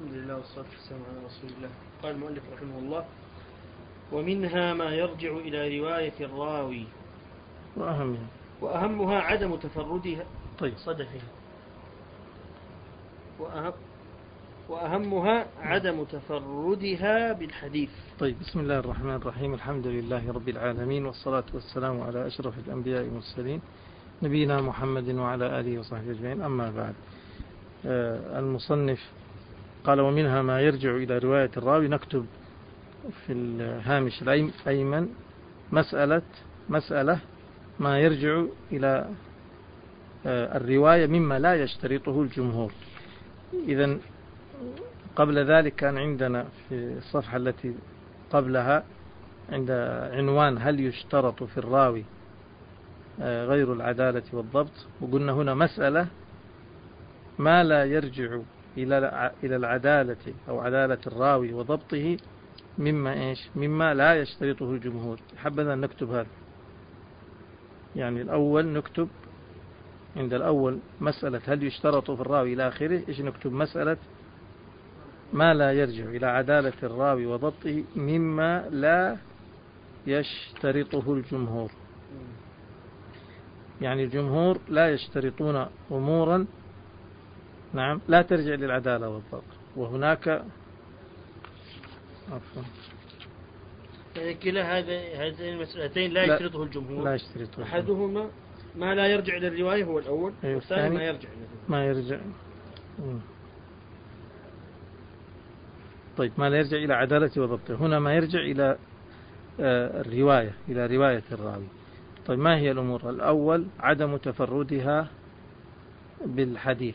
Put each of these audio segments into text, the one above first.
الحمد لله والصلاة والسلام على رسول الله. قال المؤلف رحمه الله: ومنها ما يرجع إلى رواية الراوي وأهمها عدم تفردها. طيب. صدفها. وأهمها عدم تفردها بالحديث. طيب. بسم الله الرحمن الرحيم. الحمد لله رب العالمين، والصلاة والسلام على أشرف الأنبياء والمرسلين نبينا محمد وعلى آله وصحبه أجمعين. أما بعد، المصنف قال: ومنها ما يرجع إلى رواية الراوي. نكتب في الهامش الأيمن مسألة ما يرجع إلى الرواية مما لا يشترطه الجمهور. إذن قبل ذلك كان عندنا في الصفحة التي قبلها عند عنوان: هل يشترط في الراوي غير العدالة والضبط؟ وقلنا هنا مسألة ما لا يرجع إلى العدالة أو عدالة الراوي وضبطه مما لا يشترطه الجمهور. حبذا نكتب هذا، يعني الأول نكتب عند الأول مسألة هل يشترط في الراوي إلى آخره. إيش نكتب؟ مسألة ما لا يرجع إلى عدالة الراوي وضبطه مما لا يشترطه الجمهور. يعني الجمهور لا يشترطون أمورا لا ترجع للعدالة والضبط، وهناك يعني كلا هذين المسألتين لا يشترطه الجمهور. لا يشترطه. أحدهما ما لا يرجع إلى الرواية هو الأول، والثاني ما يرجع طيب، ما لا يرجع إلى عدالة وضبطه. هنا ما يرجع إلى الرواية، إلى رواية الراوي. طيب، ما هي الأمور؟ الأول عدم تفردها بالحديث.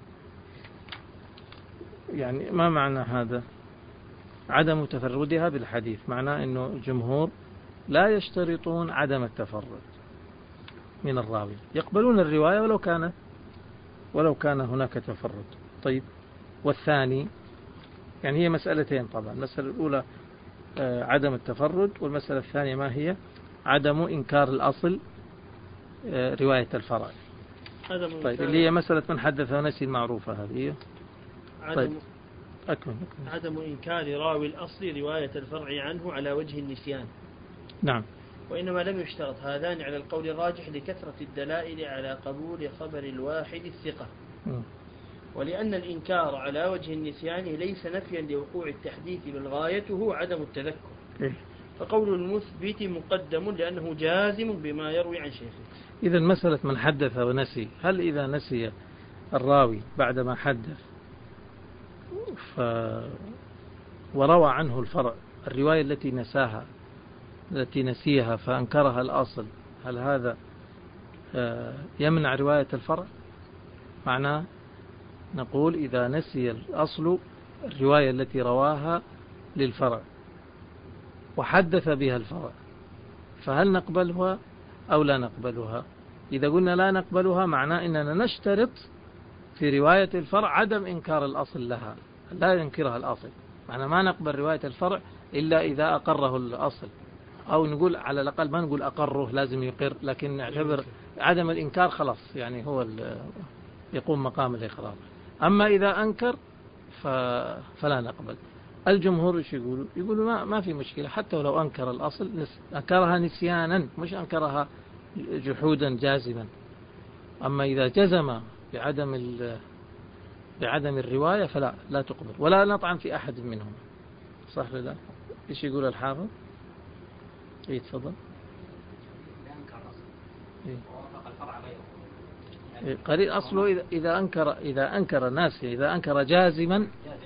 يعني ما معنى هذا؟ عدم تفردها بالحديث معناه أنه الجمهور لا يشترطون عدم التفرد من الراوي، يقبلون الرواية ولو كان هناك تفرد. طيب، والثاني، يعني هي مسألتين طبعا. المسألة الأولى عدم التفرد، والمسألة الثانية ما هي؟ عدم إنكار الأصل رواية الفرع. طيب، اللي هي مسألة من حدث ونسي المعروفة هذه. طيب، أكمل. عدم إنكار راوي الأصل رواية الفرع عنه على وجه النسيان. نعم. وإنما لم يشترط هذان على القول الراجح لكثرة الدلائل على قبول خبر الواحد الثقة. ولأن الإنكار على وجه النسيان ليس نفيا لوقوع التحديث، بل غايته عدم التذكر. فقول المثبت مقدم لأنه جازم بما يروي عن شيخه. إذا مسألة من حدث ونسي، هل إذا نسي الراوي بعدما حدث وروى عنه الفرع الرواية التي نسيها فأنكرها الأصل، هل هذا يمنع رواية الفرع؟ معناه نقول إذا نسي الأصل الرواية التي رواها للفرع وحدث بها الفرع، فهل نقبلها أو لا نقبلها؟ إذا قلنا لا نقبلها معناه أننا نشترط في رواية الفرع عدم إنكار الأصل لها، لا ينكرها الأصل. معناه ما نقبل رواية الفرع إلا إذا أقره الأصل، أو نقول على الأقل ما نقول أقره، لازم يقر، لكن نعتبر عدم الإنكار خلاص، يعني هو يقوم مقام الإقرار. أما إذا أنكر فلا نقبل. الجمهور ايش يقولوا ما في مشكلة، حتى ولو أنكر الأصل، أنكرها نسيانا مش أنكرها جحودا جازما. أما إذا جزم بعدم الرواية فلا تقبل، ولا نطعن في أحد منهم. صح ولا لا؟ ايش يقول الحافظ؟ تفضل. قريب أصله إذا أنكر ناسي، إذا أنكر جازما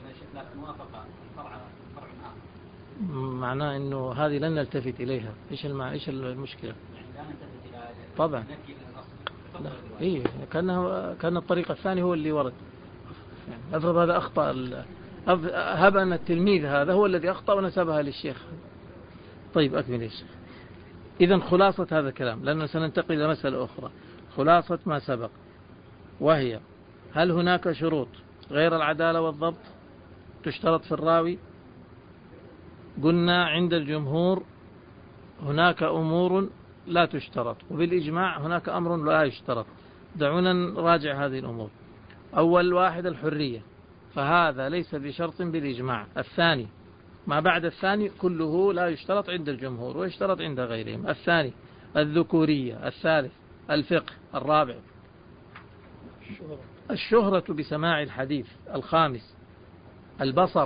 معناه إنه هذه لن نلتفت إليها. إيش المشكلة؟ طبعا لا. كان الطريق الثاني هو اللي ورد. يعني أفرض هذا أخطأ، هب أن التلميذ هذا هو الذي أخطأ ونسبها للشيخ. طيب، أكمل الشيخ. إذن خلاصة هذا الكلام، لأننا سننتقل إلى مسألة أخرى. خلاصة ما سبق، وهي: هل هناك شروط غير العدالة والضبط تشترط في الراوي؟ قلنا عند الجمهور هناك أمور لا تشترط، وبالإجماع هناك أمر لا يشترط. دعونا نراجع هذه الأمور. أول واحد الحرية. فهذا ليس بشرط بالإجماع. الثاني ما بعد الثاني كله لا يشترط عند الجمهور ويشترط عند غيرهم. الثاني الذكورية. الثالث الفقه. الرابع الشهرة بسماع الحديث. الخامس البصر.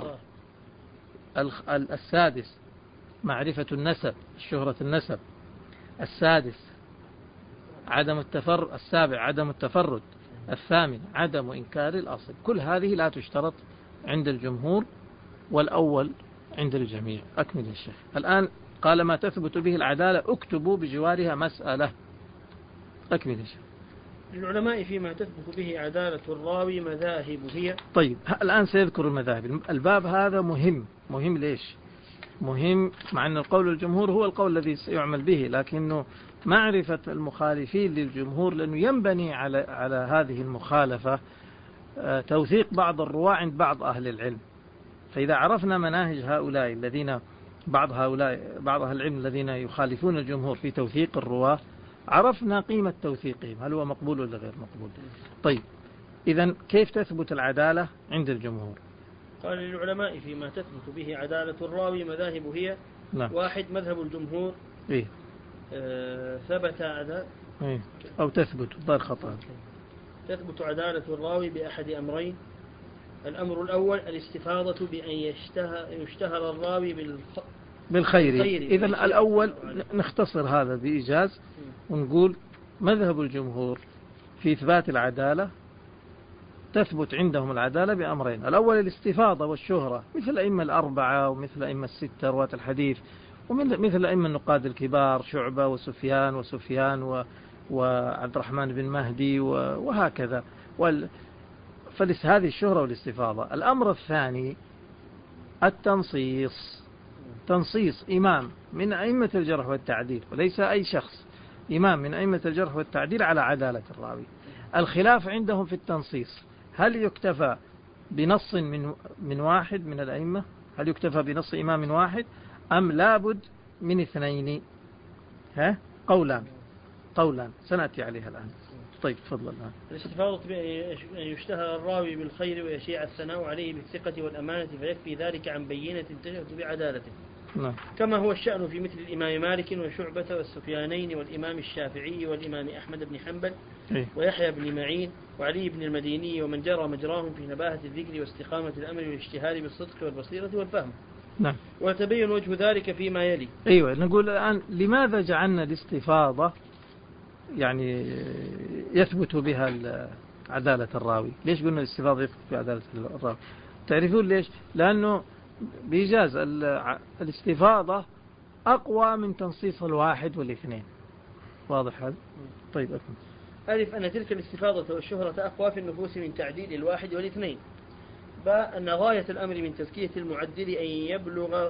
السادس معرفة النسب، شهرة النسب. السادس السابع عدم التفرد. الثامن عدم إنكار الأصل. كل هذه لا تشترط عند الجمهور، والأول عند الجميع. أكمل يا شيخ. الآن قال ما تثبت به العدالة اكتبوا بجوارها مسألة. أكمل يا شيخ. للعلماء فيما تثبت به عدالة الراوي مذاهب هي. طيب الآن سيذكر المذاهب. الباب هذا مهم ليش؟ مهم مع أن القول الجمهور هو القول الذي سيعمل به، لكنه معرفة المخالفين للجمهور، لأنه ينبني على هذه المخالفة توثيق بعض الرواة عند بعض أهل العلم. فإذا عرفنا مناهج هؤلاء الذين بعض أهل العلم الذين يخالفون الجمهور في توثيق الرواة، عرفنا قيمة توثيقهم، هل هو مقبول ولا غير مقبول. طيب إذن كيف تثبت العدالة عند الجمهور؟ قال للعلماء فيما تثبت به عدالة الراوي مذاهب هي. نعم. واحد مذهب الجمهور إيه؟ ثبت عدالة إيه؟ أو تثبت ضار خطأ. تثبت عدالة الراوي بأحد أمرين. الأمر الأول الاستفاضة بأن يشتهر الراوي بالخير. إذن الأول نختصر هذا بإيجاز ونقول مذهب الجمهور في إثبات العدالة تثبت عندهم العدالة بأمرين. الأول الاستفاضة والشهرة، مثل الأئمة الأربعة ومثل الأئمة الستة رواة الحديث، ومثل الأئمة النقاد الكبار شعبة وسفيان وعبد الرحمن بن مهدي وهكذا. هذه الشهرة والاستفاضة. الأمر الثاني التنصيص. تنصيص إمام من أئمة الجرح والتعديل، وليس أي شخص، إمام من أئمة الجرح والتعديل على عدالة الراوي. الخلاف عندهم في التنصيص، هل يكتفى بنص من واحد من الأئمة؟ هل يكتفى بنص إمام واحد أم لابد من اثنين؟ قولان سنأتي عليها الآن. طيب تفضل الآن. الاستفاضة بأن يشتهر الراوي بالخير ويشيع الثناء عليه بالثقة والأمانة، فيكفي ذلك عن بينة تشهد بعدالته. نعم. كما هو الشأن في مثل الإمام مالك وشعبة والسفيانين والإمام الشافعي والإمام أحمد بن حنبل ويحيى بن معين وعلي بن المديني ومن جرى مجراهم في نباهة الذكر واستقامة الأمر والاشتهار بالصدق والبصيرة والفهم. نعم. وتبين وجه ذلك فيما يلي. أيوة، نقول الآن لماذا جعلنا الاستفاضة يعني يثبت بها عدالة الراوي؟ ليش قلنا الاستفاضة يثبت بها عدالة الراوي؟ تعرفون ليش؟ لأنه بإيجاز الاستفاضة أقوى من تنصيص الواحد والاثنين. واضح هذا؟ طيب أكمل. ألف أن تلك الاستفاضة والشهرة أقوى في النفوس من تعديل الواحد والاثنين. باء أن غاية الأمر من تزكية المعدل أن يبلغ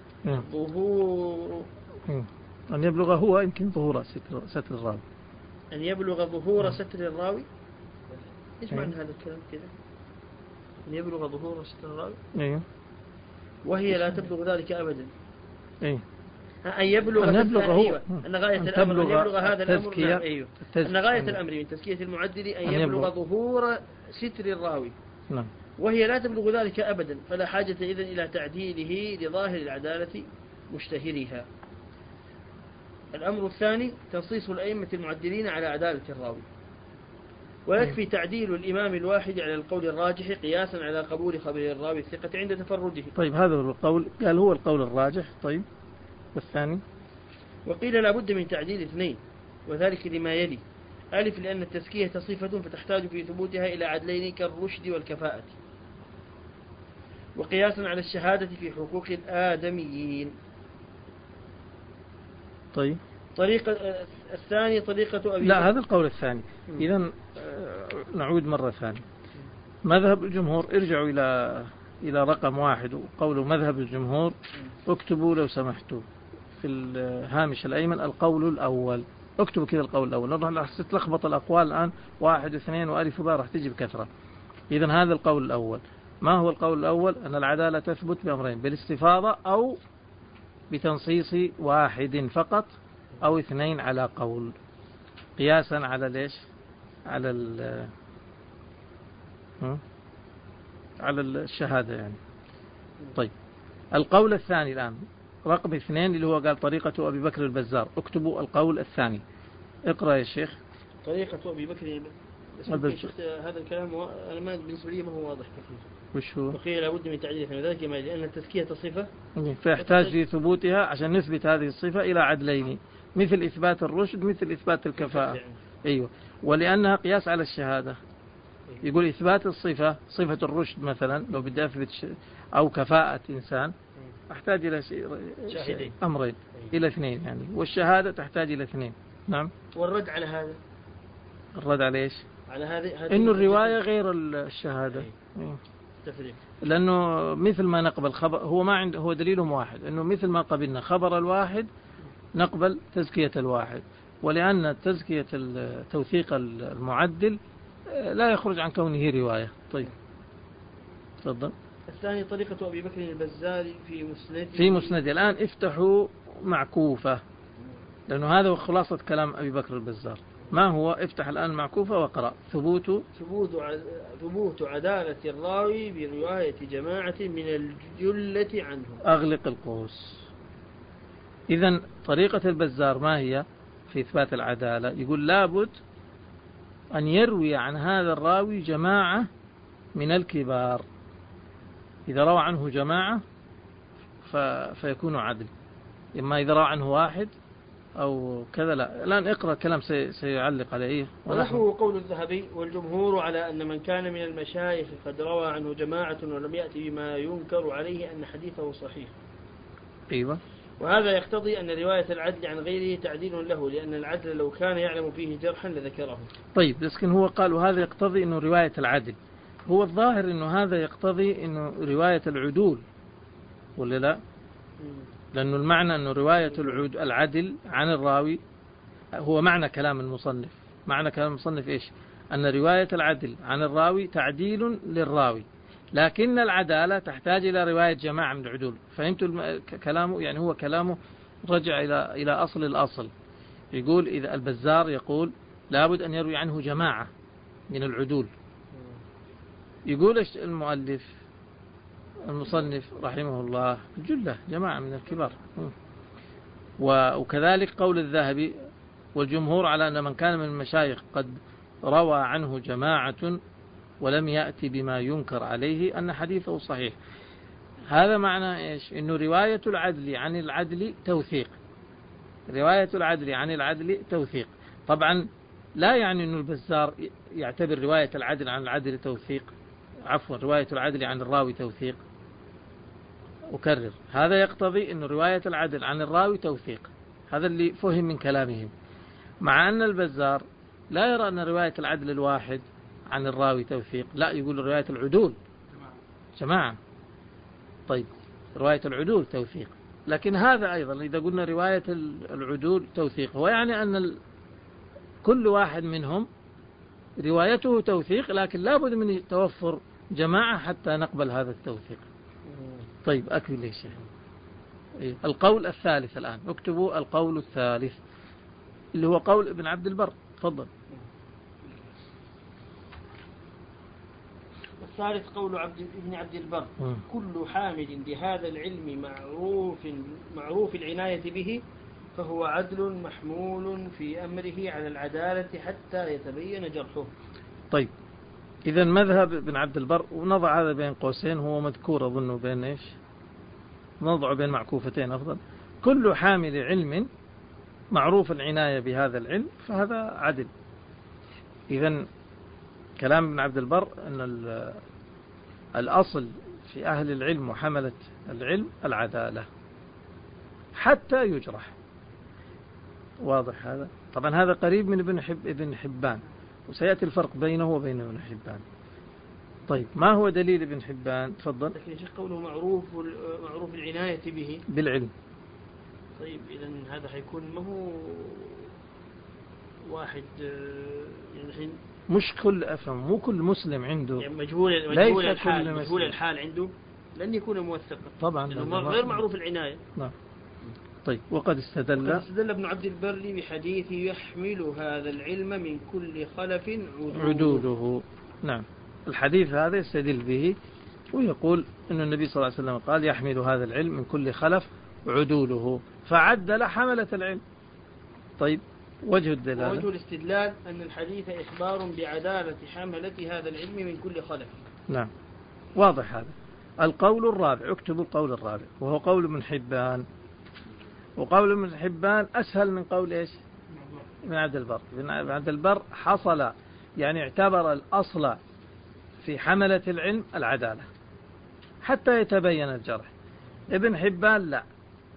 ظهور أن يبلغ هو يمكن ظهور ستر الراوي. أن يبلغ ظهور ستر الراوي. إيش معنى هذا الكلام كذا؟ أن يبلغ ظهور ستر الراوي. أيوه. وهي لا تبلغ ذلك أبدا. أيوه. أن يبلغ هو أن غاية الأمر أن يبلغ هذا الأمر. أيوه. أن غاية الأمر من تزكية المعدل أن يبلغ ظهور ستر الراوي. نعم. وهي لا تبلغ ذلك أبدا، فلا حاجة إذن إلى تعديله لظاهر العدالة مشتهرها. الأمر الثاني تنصيص الأئمة المعدلين على عدالة الراوي، ويكفي تعديل الإمام الواحد على القول الراجح قياسا على قبول خبر الراوي الثقة عند تفرده. طيب هذا هو القول، قال هو القول الراجح. طيب والثاني؟ وقيل لا بد من تعديل اثنين، وذلك لما يلي. ألف لأن التزكية صفة فتحتاج في ثبوتها إلى عدلين كالرشد والكفاءة، وقياسا على الشهادة في حقوق الآدميين. طيب الثاني طريقة أبي لا، هذا القول الثاني. إذن نعود مرة ثانية. مذهب الجمهور، ارجعوا إلى رقم 1 وقول مذهب الجمهور، اكتبوا لو سمحتوا في الهامش الأيمن القول الأول. اكتبوا كذا القول الأول، راح تتلخبط الأقوال الآن 1 و2 وألف وباء راح تجي بكثرة. إذن هذا القول الأول. ما هو القول الأول؟ أن العدالة تثبت بأمرين: بالاستفاضة أو بتنصيص واحد فقط أو 2 على قول، قياسا على ليش؟ على على الشهادة يعني. طيب القول الثاني الآن رقم 2 اللي هو قال طريقة أبي بكر البزار. اكتبوا القول الثاني. اقرأ يا شيخ. طريقة أبي بكر هذا الكلام أنا ما بالنسبة لي ما هو واضح كثير. وش هو؟ وقيل لابد من تعديل ذلك لأن التزكية صفة فيحتاج في ثبوتها عشان نثبت هذه الصفة إلى عدلين، مثل إثبات الرشد مثل إثبات الكفاءة. أيوة. ولأنها قياس على الشهادة. يقول إثبات الصفة، صفة الرشد مثلا لو بدي أثبت أو كفاءة إنسان أحتاج إلى أمرين إلى 2 يعني، والشهادة تحتاج إلى 2. نعم. والرد على هذا، الرد على إيش؟ على هذه إنه الرواية غير الشهادة. تفريق. لأنه مثل ما نقبل خبر هو ما عنده، هو دليلهم واحد، إنه مثل ما قبلنا خبر الواحد نقبل تزكية الواحد، ولأن تزكية توثيق المعدل لا يخرج عن كونه رواية. طيب تفضل. الثاني طريقة أبي بكر البزار في مسند. الآن افتحوا معكوفة، لأنه هذا هو خلاصة كلام أبي بكر البزار. ما هو؟ افتح الآن معكوفة وقرأ. ثبوت عدالة الراوي برواية جماعة من الجلة عنه. أغلق القوس. إذن طريقة البزار ما هي في إثبات العدالة؟ يقول لابد أن يروي عن هذا الراوي جماعة من الكبار. إذا روى عنه جماعة فيكون عدل، إما إذا روى عنه واحد أو كذا. لا الآن اقرأ كلام سيعلق عليه. ونحو قول الذهبي: والجمهور على أن من كان من المشايخ قد روى عنه جماعة ولم يأتي بما ينكر عليه أن حديثه صحيح. أيوة. وهذا يقتضي أن رواية العدل عن غيره تعديل له، لأن العدل لو كان يعلم فيه جرحا لذكره. طيب لكن هو قال وهذا يقتضي أنه رواية العدل، هو الظاهر أنه هذا يقتضي أنه رواية العدول ولا لا؟ لأنه المعنى أنه رواية العدل عن الراوي هو معنى كلام المصنف. معنى كلام المصنف إيش؟ أن رواية العدل عن الراوي تعديل للراوي، لكن العدالة تحتاج إلى رواية جماعة من العدول. فهمتوا كلامه؟ يعني هو كلامه رجع إلى أصل الأصل. يقول إذا البزار يقول لابد أن يروي عنه جماعة من العدول. يقول المصنف رحمه الله جلة جماعة من الكبار. وكذلك قول الذهبي: والجمهور على أن من كان من المشايخ قد روى عنه جماعة ولم يأتي بما ينكر عليه أن حديثه صحيح. هذا معنى إيش؟ إنه رواية العدل عن العدل توثيق. رواية العدل عن العدل توثيق. طبعا لا يعني أن البزار يعتبر رواية العدل عن العدل توثيق، عفوا رواية العدل عن الراوي توثيق. أكرر، هذا يقتضي أن رواية العدل عن الراوي توثيق. هذا اللي فهم من كلامهم، مع أن البزار لا يرى أن رواية العدل الواحد عن الراوي توثيق، لا يقول رواية العدول جماعة. طيب رواية العدول توثيق، لكن هذا أيضا إذا قلنا رواية العدول توثيق هو يعني أن كل واحد منهم روايته توثيق، لكن لابد من توفر جماعة حتى نقبل هذا التوثيق. طيب أكمل يا شيخ. القول الثالث الآن اكتبوا القول الثالث اللي هو قول ابن عبد البر. تفضل. الثالث قول ابن عبد البر: كل حامل لهذا العلم معروف العناية به فهو عدل محمول في أمره على العدالة حتى يتبين جرحه. طيب إذا مذهب ابن عبد البر، ونضع هذا بين قوسين، هو مذكور أظنه بين إيش، نضع بين معكوفتين أفضل: كل حامل علم معروف العناية بهذا العلم فهذا عدل. إذن كلام ابن عبد البر أن الأصل في أهل العلم وحملة العلم العدالة حتى يجرح. واضح هذا؟ طبعا هذا قريب من ابن حبان، وسيأتي الفرق بينه وبين ابن حبان. طيب ما هو دليل ابن حبان؟ تفضل. لكن يا شيخ قوله معروف العناية به بالعلم. طيب إذن هذا حيكون ما هو واحد يعني الحين مش كل أفهم، مو كل مسلم عنده يعني مجهول الحال عنده لن يكون موثقا طبعا، غير معروف العناية. نعم. طيب وقد استدل ابن عبد البر بحديث يحمل هذا العلم من كل خلف عدوله. نعم الحديث هذا يستدل به ويقول أن النبي صلى الله عليه وسلم قال يحمل هذا العلم من كل خلف عدوله، فعدل حملة العلم. طيب وجه الدلالة، وجه الاستدلال أن الحديث إخبار بعدالة حملة هذا العلم من كل خلف. نعم واضح هذا. القول الرابع، اكتبوا القول الرابع، وهو قول ابن حبان. وقول ابن حبان أسهل من قول إيش؟ ابن عبد البر. ابن عبد البر حصل يعني اعتبر الأصل في حملة العلم العدالة حتى يتبين الجرح. ابن حبان لا،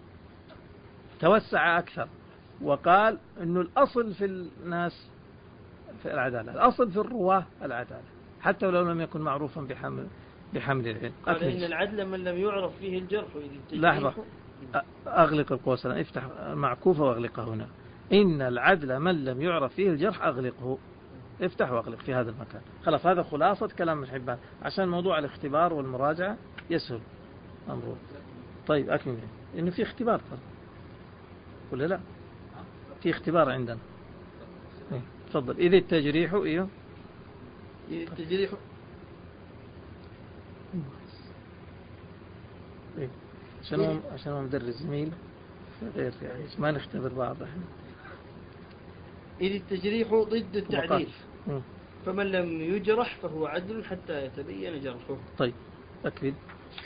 توسع أكثر وقال أنه الأصل في الناس في العدالة، الأصل في الرواة العدالة حتى ولو لم يكن معروفا بحمل العلم. قال إن العدل من لم يعرف فيه الجرح. لحظة، أغلق القوس، افتح معكوفة واغلقها هنا. إن العدل من لم يعرف فيه الجرح أغلقه، افتح واغلق في هذا المكان. خلاص هذا خلاصة كلام ابن حبان عشان موضوع الاختبار والمراجعة يسهل أمره. طيب أكمل. إنه في اختبار طبعا ولا لا؟ في اختبار عندنا. تفضل. إذا التجريح إيه؟ التجريح إيه؟ عشان هو مدرس زميل غير يعني ما نختبر بعض احنا. إذ التجريح ضد التعديل، فمن لم يجرح فهو عدل حتى يتبين جرحه. طيب أكيد.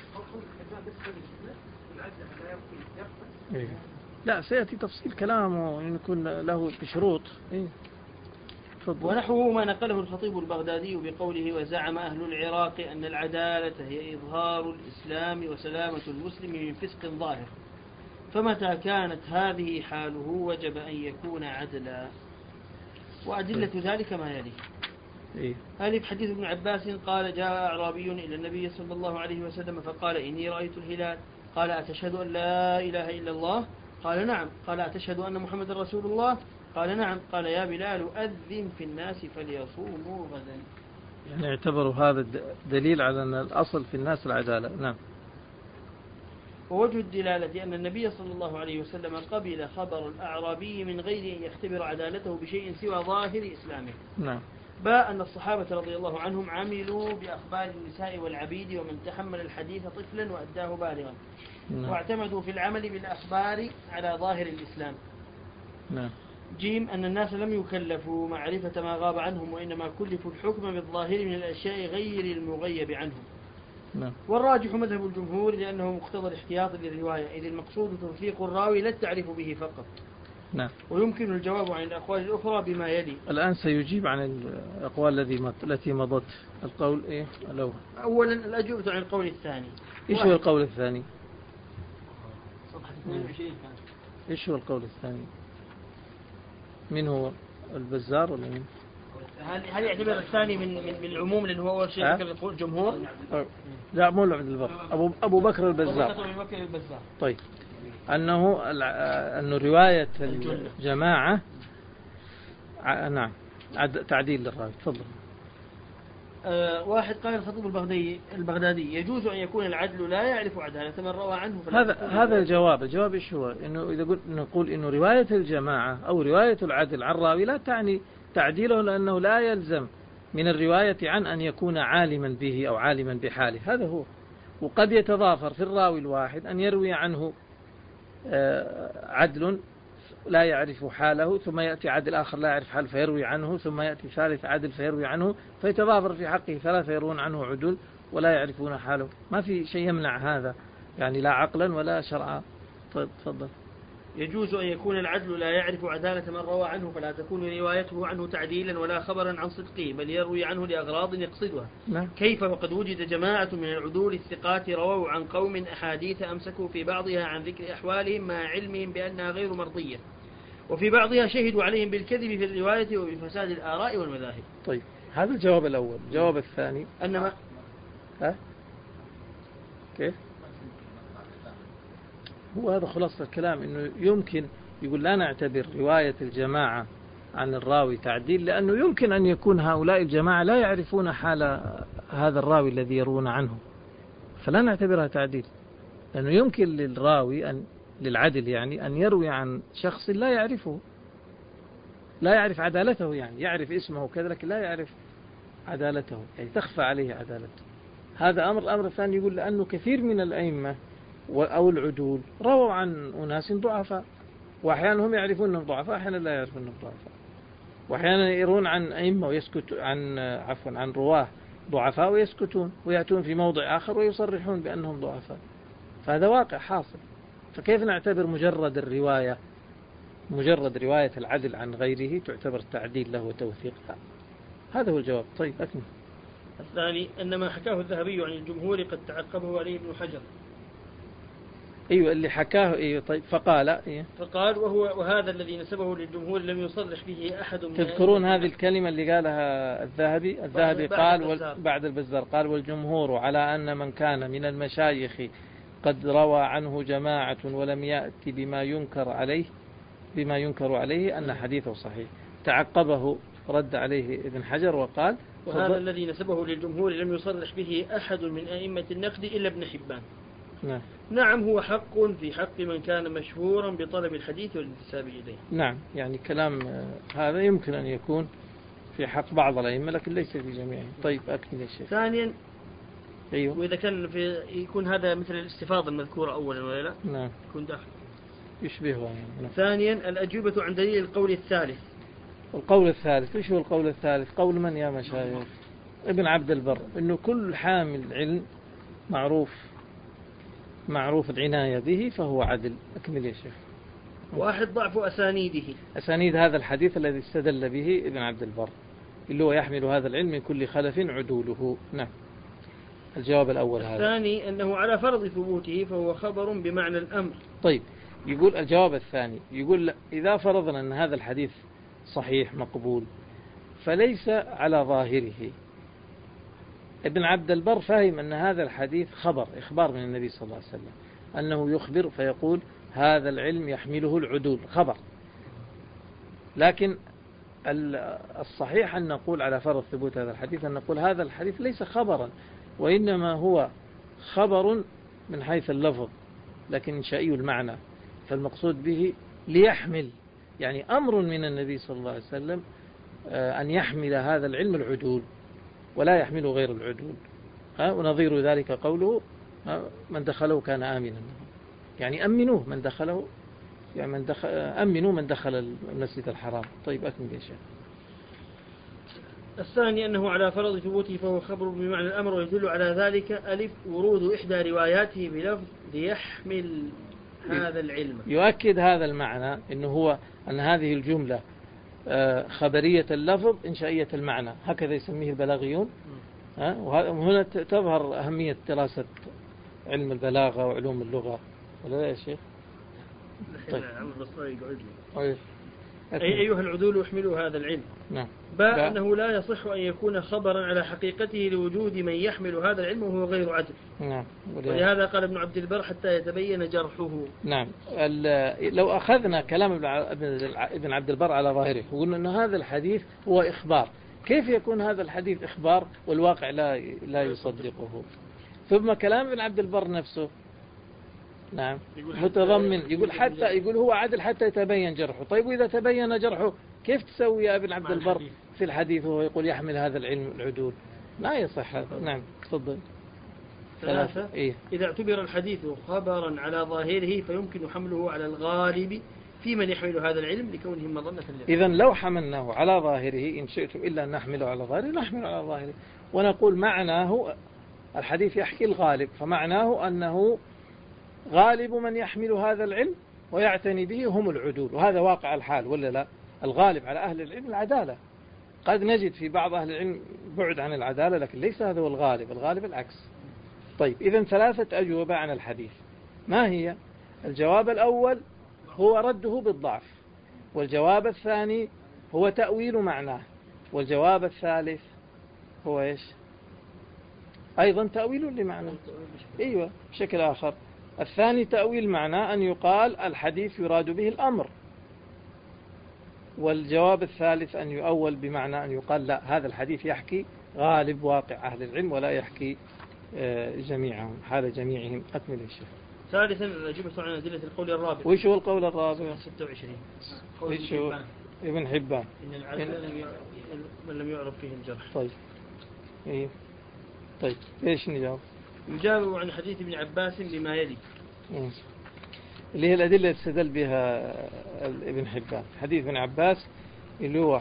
إيه؟ لا سيأتي تفصيل كلامه إن يكون له بشروط. إيه؟ ونحوه ما نقله الخطيب البغدادي بقوله وزعم أهل العراق أن العدالة هي إظهار الإسلام وسلامة المسلم من فسق ظاهر، فمتى كانت هذه حاله وجب أن يكون عدلا. وأدلة ذلك ما يلي. هذه في حديث ابن عباس قال جاء أعرابي إلى النبي صلى الله عليه وسلم فقال إني رأيت الهلال، قال أتشهد أن لا إله إلا الله؟ قال نعم. قال أتشهد أن محمد رسول الله؟ قال نعم. قال يا بلال أذن في الناس فليصوموا غدا. يعني اعتبروا هذا دليل على أن الأصل في الناس العدالة. نعم. ووجه الدلالة أن النبي صلى الله عليه وسلم قبل خبر الأعرابي من غير أن يختبر عدالته بشيء سوى ظاهر إسلامه. نعم. باء أن الصحابة رضي الله عنهم عملوا بأخبار النساء والعبيد ومن تحمل الحديث طفلا وأداه بالغا. نعم. واعتمدوا في العمل بالأخبار على ظاهر الإسلام. نعم. جيم أن الناس لم يكلفوا معرفة ما غاب عنهم، وإنما كلفوا الحكم بالظاهر من الأشياء غير المغيب عنهم. نعم. والراجح مذهب الجمهور لأنه مقتضى الاحتياط للرواية، إذ المقصود توثيق الراوي لا التعريف به فقط. نعم. ويمكن الجواب عن الأقوال الأخرى بما يلي. الآن سيجيب عن الأقوال التي مضت. القول إيه الأول؟ أولا الأجوبة عن القول الثاني. إيش هو القول الثاني؟ صفحة 22. إيش هو القول الثاني؟ من هو البزار ولا من؟ هل يعتبر الثاني من العموم لأنه هو أول شيء ذكر الجمهور؟ لا مو عبد البر، أبو بكر البزار. طيب أنه رواية الجماعة نعم تعديل للراوي. تفضل. واحد قال الخطيب البغدادي يجوز أن يكون العدل لا يعرف عدالة من روى عنه. هذا الجواب إيش هو؟ إنه إذا قلت نقول إنه رواية الجماعة أو رواية العدل عن راوي لا تعني تعديله، لأنه لا يلزم من الرواية عن أن يكون عالما به أو عالما بحاله. هذا هو. وقد يتضافر في الراوي الواحد أن يروي عنه عدل لا يعرف حاله، ثم يأتي عدل آخر لا يعرف حاله فيروي عنه، ثم يأتي ثالث عدل فيروي عنه، فيتضافر في حقه ثلاثة يروون عنه عدل ولا يعرفون حاله. ما في شيء يمنع هذا يعني لا عقلا ولا شرعا. تفضل. يجوز أن يكون العدل لا يعرف عدالة من روى عنه، فلا تكون روايته عنه تعديلا ولا خبرا عن صدقه، بل يروي عنه لأغراض يقصدها. نعم. كيف وقد وجد جماعة من العدول الثقات رووا عن قوم أحاديث أمسكوا في بعضها عن ذكر أحوالهم مع علمهم بأنها غير مرضية، وفي بعضها شهدوا عليهم بالكذب في الرواية وبفساد الآراء والمذاهب. طيب هذا الجواب الأول. الجواب الثاني أنما كيف هو هذا خلاصة الكلام، إنه يمكن يقول لا نعتبر رواية الجماعة عن الراوي تعديل، لأنه يمكن أن يكون هؤلاء الجماعة لا يعرفون حال هذا الراوي الذي يروون عنه، فلا نعتبرها تعديل، لأنه يمكن للراوي للعدل يعني أن يروي عن شخص لا يعرفه، لا يعرف عدالته، يعني يعرف اسمه كذا لكن لا يعرف عدالته، يعني تخفى عليه عدالته. هذا أمر. الأمر الثاني يقول لأنه كثير من الأئمة أو العدول رووا عن أناس ضعفاء، وأحيانا هم يعرفون أنهم ضعفاء، أحيانا لا يعرفون أنهم ضعفاء، وأحيانا يرون عن أئمة ويسكت عن رواه ضعفاء ويسكتون، ويأتون في موضع آخر ويصرحون بأنهم ضعفاء. فهذا واقع حاصل. فكيف نعتبر مجرد رواية العدل عن غيره تعتبر تعديل له وتوثيق؟ لا. هذا هو الجواب. طيب أكمل. الثاني أن ما حكاه الذهبي عن الجمهور قد تعقبه عليه ابن حجر. أيوة اللي حكاه. أيوة طيب فقال. أيوة فقال وهذا الذي نسبه للجمهور لم يصرح به أحد من تذكرون هذه الكلمة اللي قالها الذهبي قال بعد البزار قال والجمهور على أن من كان من المشايخ قد روى عنه جماعة ولم يأتي بما ينكر عليه أن حديثه صحيح. تعقبه رد عليه ابن حجر وقال وهذا الذي نسبه للجمهور لم يصرح به أحد من أئمة النقد إلا ابن حبان. نعم هو حق في حق من كان مشهورا بطلب الحديث والانتساب إليه. نعم يعني كلام هذا يمكن أن يكون في حق بعض الأئمة لكن ليس في جميعهم. طيب أكمل يا شيخ. ثانيا أيوه. وإذا كان يكون هذا مثل الاستفاضة المذكورة أولا ولا لا؟ نعم يكون داخل يشبهه يعني. ثانيا الأجوبة عن دليل القول الثالث. القول الثالث وش هو القول الثالث؟ قول من يا مشايخ؟ ابن عبد البر إنه كل حامل علم معروف العناية به فهو عدل. أكمل يا شيخ. واحد ضعف أسانيد هذا الحديث الذي استدل به ابن عبد البر اللي هو يحمل هذا العلم من كل خلف عدوله. نعم الجواب الأول هذا. الثاني أنه على فرض ثبوته فهو خبر بمعنى الأمر. طيب يقول الجواب الثاني يقول إذا فرضنا أن هذا الحديث صحيح مقبول فليس على ظاهره. ابن عبد البر فهم أن هذا الحديث إخبار من النبي صلى الله عليه وسلم أنه يخبر فيقول هذا العلم يحمله العدول خبر. لكن الصحيح أن نقول على فرض ثبوت هذا الحديث أن نقول هذا الحديث ليس خبرا وإنما هو خبر من حيث اللفظ لكن إنشائي المعنى. فالمقصود به ليحمل يعني أمر من النبي صلى الله عليه وسلم أن يحمل هذا العلم العدول ولا يحمله غير العدول. ونظير ذلك قوله من دخله كان آمنا. يعني أمنوه من دخله يعني أمنوا من دخل المسجد الحرام. طيب أكمل يا شيخ. الثاني أنه على فرض ثبوته فهو خبر بمعنى الأمر ويدل على ذلك ألف ورود إحدى رواياته بلفظ ليحمل هذا العلم. يؤكد هذا المعنى أن هذه الجملة خبرية اللفظ إنشائية المعنى هكذا يسميه البلاغيون. وهنا تظهر أهمية دراسة علم البلاغة وعلوم اللغة ولا لا يا شيخ؟ طيب. أيها العدول يحملوا هذا العلم. نعم. أنه لا يصح أن يكون خبرا على حقيقته لوجود من يحمل هذا العلم وهو غير عدل. نعم. ولهذا قال ابن عبد البر حتى يتبين جرحه. نعم. لو أخذنا كلام ابن عبد البر على ظاهره وقلنا أن هذا الحديث هو إخبار، كيف يكون هذا الحديث إخبار والواقع لا يصدقه؟ ثم كلام ابن عبد البر نفسه نعم متضمن يقول هو عدل حتى يتبين جرحه. طيب وإذا تبين جرحه كيف تسوي يا ابن عبد البر في الحديث وهو يقول يحمل هذا العلم العدول؟ لا يصح هذا. نعم تفضل. ثلاثة. إذا اعتبر الحديث خبرا على ظاهره فيمكن حمله على الغالب في من يحمل هذا العلم لكونه مظنة له. إذن لو حملناه على ظاهره إن شئتم إلا أن نحمله على ظاهره نحمله على ظاهره ونقول معناه الحديث يحكي الغالب فمعناه أنه غالب من يحمل هذا العلم ويعتني به هم العدول. وهذا واقع الحال ولا لا؟ الغالب على أهل العلم العدالة. قد نجد في بعض أهل العلم بعد عن العدالة لكن ليس هذا هو الغالب العكس. طيب إذن ثلاثة أجوبة عن الحديث. ما هي؟ الجواب الأول هو رده بالضعف، والجواب الثاني هو تأويل معناه، والجواب الثالث هو إيش؟ أيضا تأويل لمعنى. أيوة بشكل آخر. الثاني تأويل معناه أن يقال الحديث يراد به الأمر، والجواب الثالث أن يؤول بمعنى أن يقال لا هذا الحديث يحكي غالب واقع أهل العلم ولا يحكي جميعهم حال جميعهم. أكمل الشيخ. ثالثا الأجوبة عن أدلة القول الرابع. وش هو القول الرابع؟ 26 وش هو؟ ابن حبان إن العدل من لم يعرف فيه الجرح. طيب طيب إيش نجاوب؟ يجاوب عن حديث ابن عباس بما يلي، اللي هي الأدلة اللي استدل بها ابن حبان. حديث ابن عباس اللي هو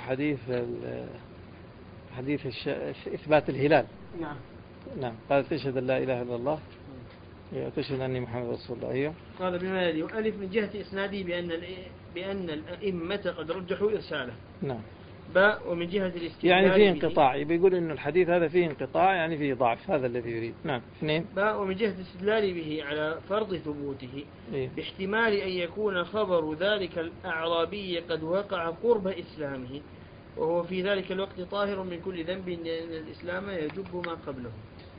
حديث إثبات الهلال. نعم. قال تشهد أن لا إله إلا الله تشهد أني محمد رسول الله. أيوه. قال بما يلي: وألف من جهة إسناده بأن الأئمة قد رجحوا إرساله. نعم. باء ومن جهة الاستدلال يعني فيه انقطاع، بيقول إنه الحديث هذا فيه انقطاع، يعني فيه ضعف، هذا الذي يريد. نعم. اثنين. باء ومن جهة الاستدلال به على فرض ثبوته، باحتمال أن يكون خبر ذلك الأعرابي قد وقع قرب إسلامه، وهو في ذلك الوقت طاهر من كل ذنب، لأن الإسلام يجب ما قبله.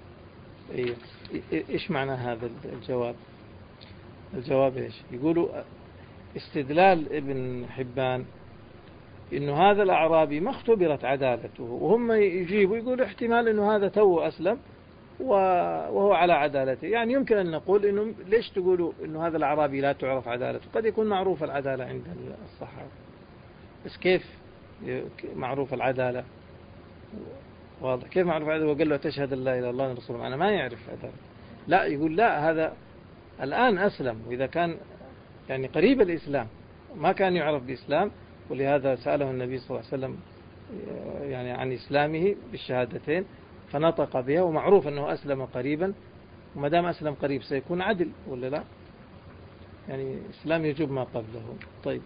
إيش معنى هذا الجواب؟ الجواب إيش؟ يقولوا استدلال ابن حبان إنه هذا الأعرابي ما اختبرت عدالته، وهم يجيبوا يقولوا احتمال إنه هذا تو أسلم وهو على عدالته. يعني يمكن أن نقول إنه ليش تقولوا إنه هذا الأعرابي لا تعرف عدالته؟ قد يكون معروف العدالة عند الصحابة، بس كيف معروف العدالة؟ واضح كيف معروف العدالة؟ وقال له تشهد أن لا إله إلا الله رسول الله، أنا ما يعرف عدالة. لا، يقول لا، هذا الآن أسلم، وإذا كان يعني قريب الإسلام ما كان يعرف بإسلام، ولهذا سأله النبي صلى الله عليه وسلم يعني عن إسلامه بالشهادتين فنطق بها، ومعروف أنه أسلم قريبا، وما دام أسلم قريب سيكون عدل ولا لا؟ يعني إسلام يجب ما قبله. طيب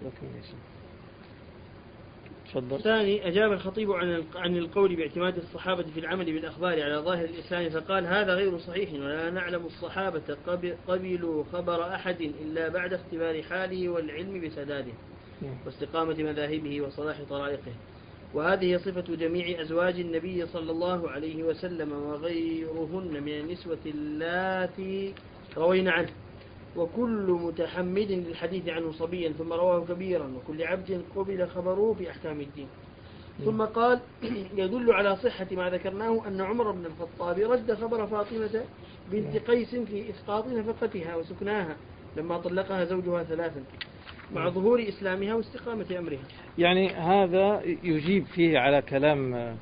تفضل. ثاني، أجاب الخطيب عن القول باعتماد الصحابة في العمل بالأخبار على ظاهر الإسلام، فقال: هذا غير صحيح، ولا نعلم الصحابة قبلوا خبر أحد إلا بعد اختبار حاله والعلم بسداده واستقامة مذاهبه وصلاح طرائقه. وهذه صفة جميع أزواج النبي صلى الله عليه وسلم وغيرهن من النسوة اللاتي روين عنه، وكل متحمد للحديث عنه صبيا ثم رواه كبيرا، وكل عبد قبل خبره في أحكام الدين. ثم قال: يدل على صحة ما ذكرناه أن عمر بن الخطاب رد خبر فاطمة بنت قيس في إسقاط نفقتها وسكناها لما طلقها زوجها 3 مع ظهور إسلامها واستقامة أمرها. يعني هذا يجيب فيه على كلام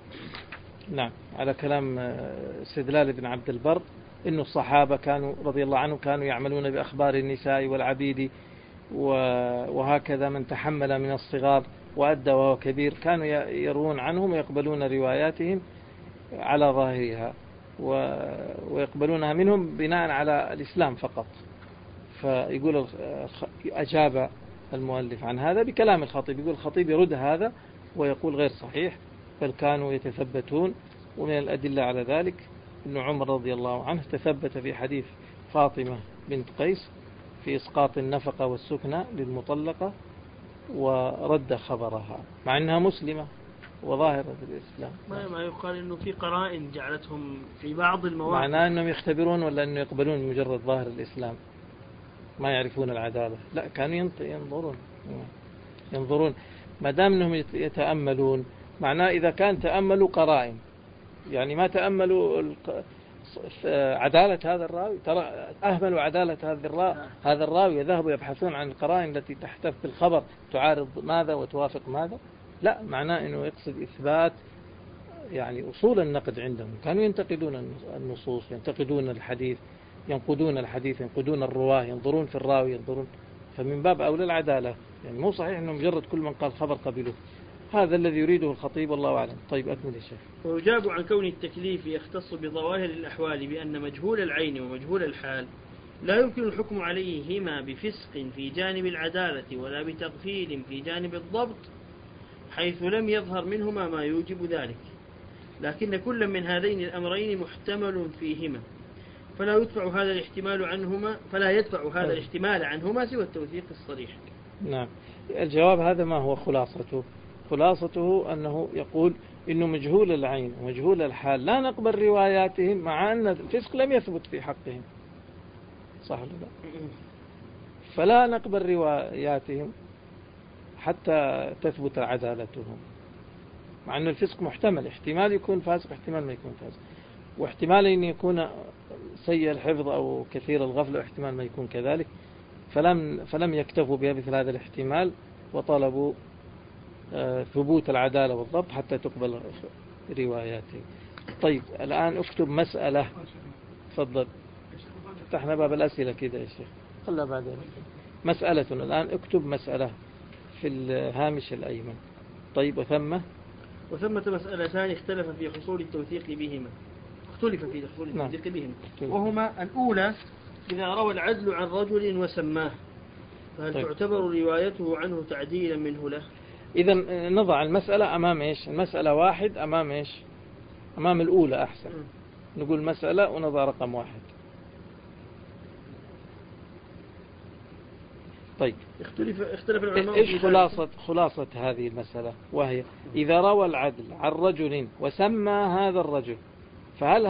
على كلام استدلال ابن عبد البر إنه الصحابة كانوا رضي الله عنهم كانوا يعملون بأخبار النساء والعبيد، وهكذا من تحمل من الصغار وأدى وهو كبير كانوا يروون عنهم ويقبلون رواياتهم على ظاهرها ويقبلونها منهم بناء على الإسلام فقط. فيقول أجاب المؤلف عن هذا بكلام الخطيب، يقول الخطيب يرد هذا ويقول غير صحيح، بل كانوا يتثبتون. ومن الأدلة على ذلك أن عمر رضي الله عنه تثبت في حديث فاطمة بنت قيس في إسقاط النفقة والسكنة للمطلقة ورد خبرها مع أنها مسلمة وظاهرة الإسلام. ما يقال أنه في قرائن جعلتهم في بعض المواقف، معناه أنهم يختبرون ولا أنه يقبلون مجرد ظاهر الإسلام ما يعرفون العدالة؟ لا، كانوا ينظرون ما دام أنهم يتأملون. معناه إذا كان تأملوا قرائن، يعني ما تأملوا عدالة هذا الراوي، ترى أهملوا عدالة هذا الراوي، ذهبوا يبحثون عن القرائن التي تحتف بالخبر تعارض ماذا وتوافق ماذا. لا، معناه أنه يقصد إثبات يعني أصول النقد عندهم. كانوا ينتقدون النصوص، ينتقدون الحديث، ينقدون الحديث، ينقدون الرواه، ينظرون في الراوي، ينظرون. فمن باب أولى العدالة، يعني مو صحيح أنه مجرد كل من قال خبر قبلوه. هذا الذي يريده الخطيب والله أعلم. طيب أكمل يا شيخ. ويجاب عن كون التكليف يختص بظواهر الأحوال بأن مجهول العين ومجهول الحال لا يمكن الحكم عليهما بفسق في جانب العدالة ولا بتغفيل في جانب الضبط، حيث لم يظهر منهما ما يوجب ذلك، لكن كل من هذين الأمرين محتمل فيهما، فلا يدفع هذا الاحتمال عنهما سوى التوثيق الصريح. نعم. الجواب هذا ما هو خلاصته؟ خلاصته أنه يقول إنه مجهول العين ومجهول الحال لا نقبل رواياتهم مع أن الفسق لم يثبت في حقهم، صح ولا لا؟ فلا نقبل رواياتهم حتى تثبت عدالتهم، مع أن الفسق محتمل، احتمال يكون فاسق، احتمال ما يكون فاسق، واحتمال أن يكون سيء الحفظ أو كثير الغفلة، واحتمال ما يكون كذلك. فلم يكتفوا بمثل هذا الاحتمال وطلبوا ثبوت العدالة والضبط حتى تقبل رواياته. طيب الآن اكتب مسألة. تفضل، فتحنا باب الأسئلة كده يا شيخ، خلها بعدين. مسألة الآن اكتب مسألة في الهامش الأيمن. طيب وثمة مسألتان اختلف في حصول التوثيق بهما. وهما الأولى إذا روى العدل عن رجل وسماه فهل تعتبر روايته عنه تعديلا منه له؟ إذا نضع المسألة أمام إيش؟ المسألة واحد أمام إيش؟ أمام الأولى أحسن. نقول مسألة ونضع رقم واحد. طيب اختلف العلماء إيش خلاصة هذه المسألة؟ وهي إذا روى العدل عن رجل وسمى هذا الرجل فهل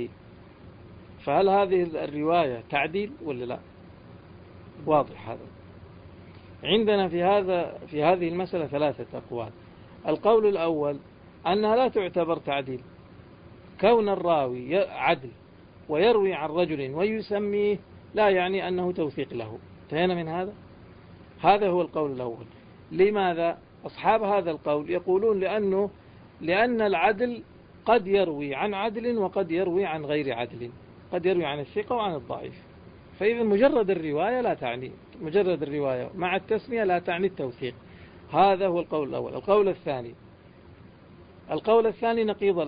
هذه الرواية تعديل ولا لا؟ واضح هذا. عندنا في هذه المسألة ثلاثة أقوال. القول الأول أنها لا تعتبر تعديل، كون الراوي عدل ويروي عن رجل ويسميه لا يعني أنه توثيق له. انتهينا من هذا هو القول الأول. لماذا؟ أصحاب هذا القول يقولون لأن العدل قد يروي عن عدل وقد يروي عن غير عدل، قد يروي عن الثقة وعن الضعيف، فإذا مجرد الرواية مع التسمية لا تعني التوثيق. هذا هو القول الأول. القول الثاني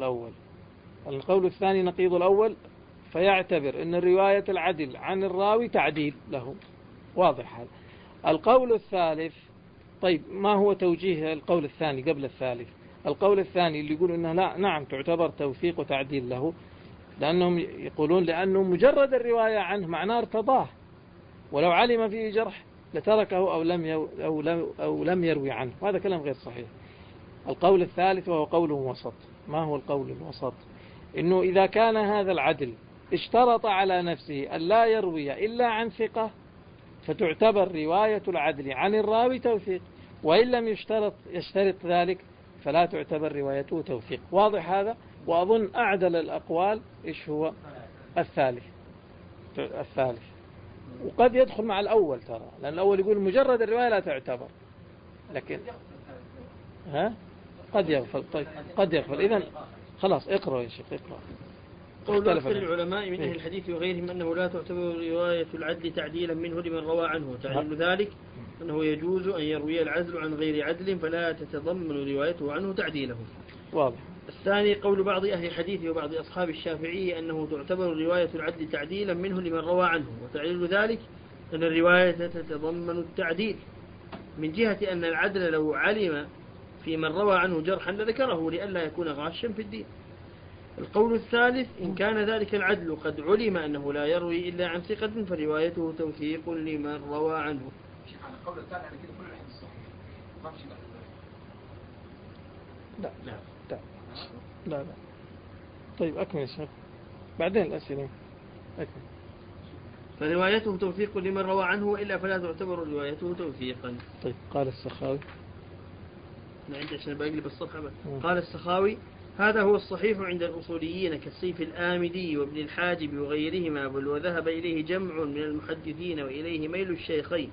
نقيض الأول، فيعتبر أن رواية العدل عن الراوي تعديل له. واضح هذا. القول الثالث، طيب ما هو توجيه القول الثاني قبل الثالث؟ القول الثاني اللي يقول أنه لا، نعم تعتبر توثيق وتعديل له، لأنهم يقولون لأنه مجرد الرواية عنه معناه ارتضاه، ولو علم فيه جرح لتركه أو لم يروي عنه. هذا كلام غير صحيح. القول الثالث وهو قول وسط. ما هو القول الوسط؟ إنه إذا كان هذا العدل اشترط على نفسه أن لا يروي إلا عن ثقة فتعتبر رواية العدل عن الراوي توثيق، وإن لم يشترط ذلك فلا تعتبر روايته توثيق. واضح هذا؟ وأظن أعدل الأقوال إيش هو؟ الثالث. وقد يدخل مع الأول ترى، لأن الأول يقول مجرد الرواية لا تعتبر، لكن قد يغفل. طيب قد يغفل. إذن خلاص اقرأ يا شيخ، اقرأ. قول أكثر العلماء من أهل الحديث وغيرهم أنه لا تعتبر رواية العدل تعديلا منه لمن روى عنه. تعليل ذلك أنه يجوز أن يروي العدل عن غير عدل فلا تتضمن روايته عنه تعديله. واضح. الثاني قول بعض أهل الحديث وبعض أصحاب الشافعي أنه تعتبر رواية العدل تعديلا منه لمن روى عنه، وتعليل ذلك أن الرواية تتضمن التعديل من جهة أن العدل لو علم في من روى عنه جرحا لذكره لئلا يكون غاشا في الدين. القول الثالث إن كان ذلك العدل قد علم أنه لا يروي إلا عن ثقة فروايته توثيق لمن روى عنه. القول الثاني يعني كده كل الحديث صحيح. لا. طيب أكمل يا شيخ، بعدين الأسئلة. أكمل. فروايته توثيق لمن روى عنه وإلا فلا تعتبر روايته توثيقا. طيب قال السخاوي، عشان بقلب الصفحة. قال السخاوي: هذا هو الصحيح عند الأصوليين كالسيف الآمدي وابن الحاجب وغيرهما، بل وذهب إليه جمع من المحدثين وإليه ميل الشيخين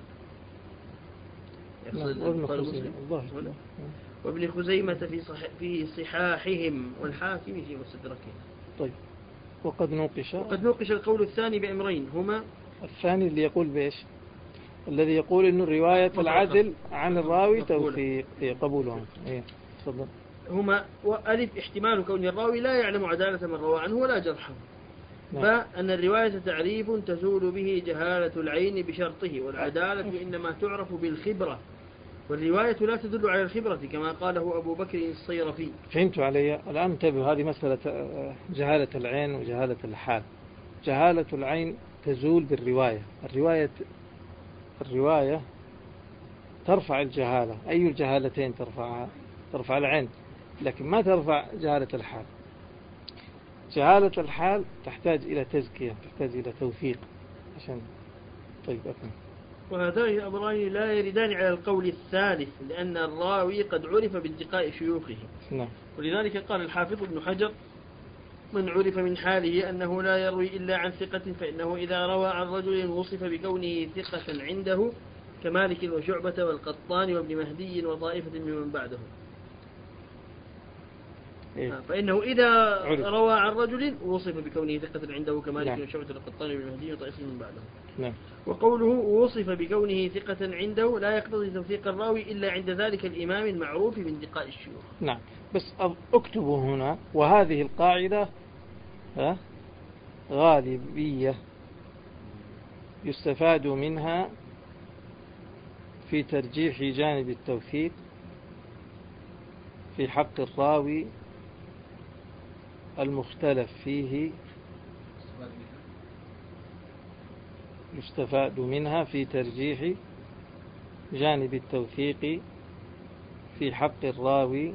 وابن خزيمة في صحاحهم والحاكم في مستدركه. طيب وقد نوقش القول الثاني بأمرين هما: الثاني اللي يقول بإيش؟ الذي يقول إنه رواية العدل عن الراوي توثيق قبولهم. تفضل. هما: وألف احتمال كون الراوي لا يعلم عدالة من روى عنه ولا جرحه. فأن الرواية تعريف تزول به جهالة العين بشرطه، والعدالة إنما تعرف بالخبرة، والرواية لا تدل على الخبرة كما قاله أبو بكر الصيرفي. فهمت علي؟ الآن انتبهوا، هذه مسألة جهالة العين وجهالة الحال. جهالة العين تزول بالرواية. الرواية ترفع الجهالة. أي الجهالتين ترفعها؟ ترفع العين، لكن ما ترفع جهالة الحال. جهالة الحال تحتاج إلى تزكية، تحتاج إلى توثيق عشان. طيب أكمل. وهذان الأمران لا يردان على القول الثالث لأن الراوي قد عرف بانتقاء شيوخه. نعم. ولذلك قال الحافظ ابن حجر: من عرف من حاله أنه لا يروي إلا عن ثقة فإنه إذا روى عن رجل وصف بكونه ثقة عنده كمالك وشعبة والقطان وابن مهدي وطائفة ممن بعده. إيه؟ فإنه إذا عرف. روى عن رجل وصف بكونه ثقة عنده كمالك نعم. وشعبة القطان والمهدي وطائفة من بعده. نعم. وقوله وصف بكونه ثقة عنده لا يقتضي توثيق الراوي إلا عند ذلك الإمام المعروف بانتقاء الشيوخ. نعم. بس اكتبوا هنا، وهذه القاعدة غالبية يستفاد منها في ترجيح جانب التوثيق في حق الراوي المختلف فيه. يستفاد منها في ترجيح جانب التوثيق في حق الراوي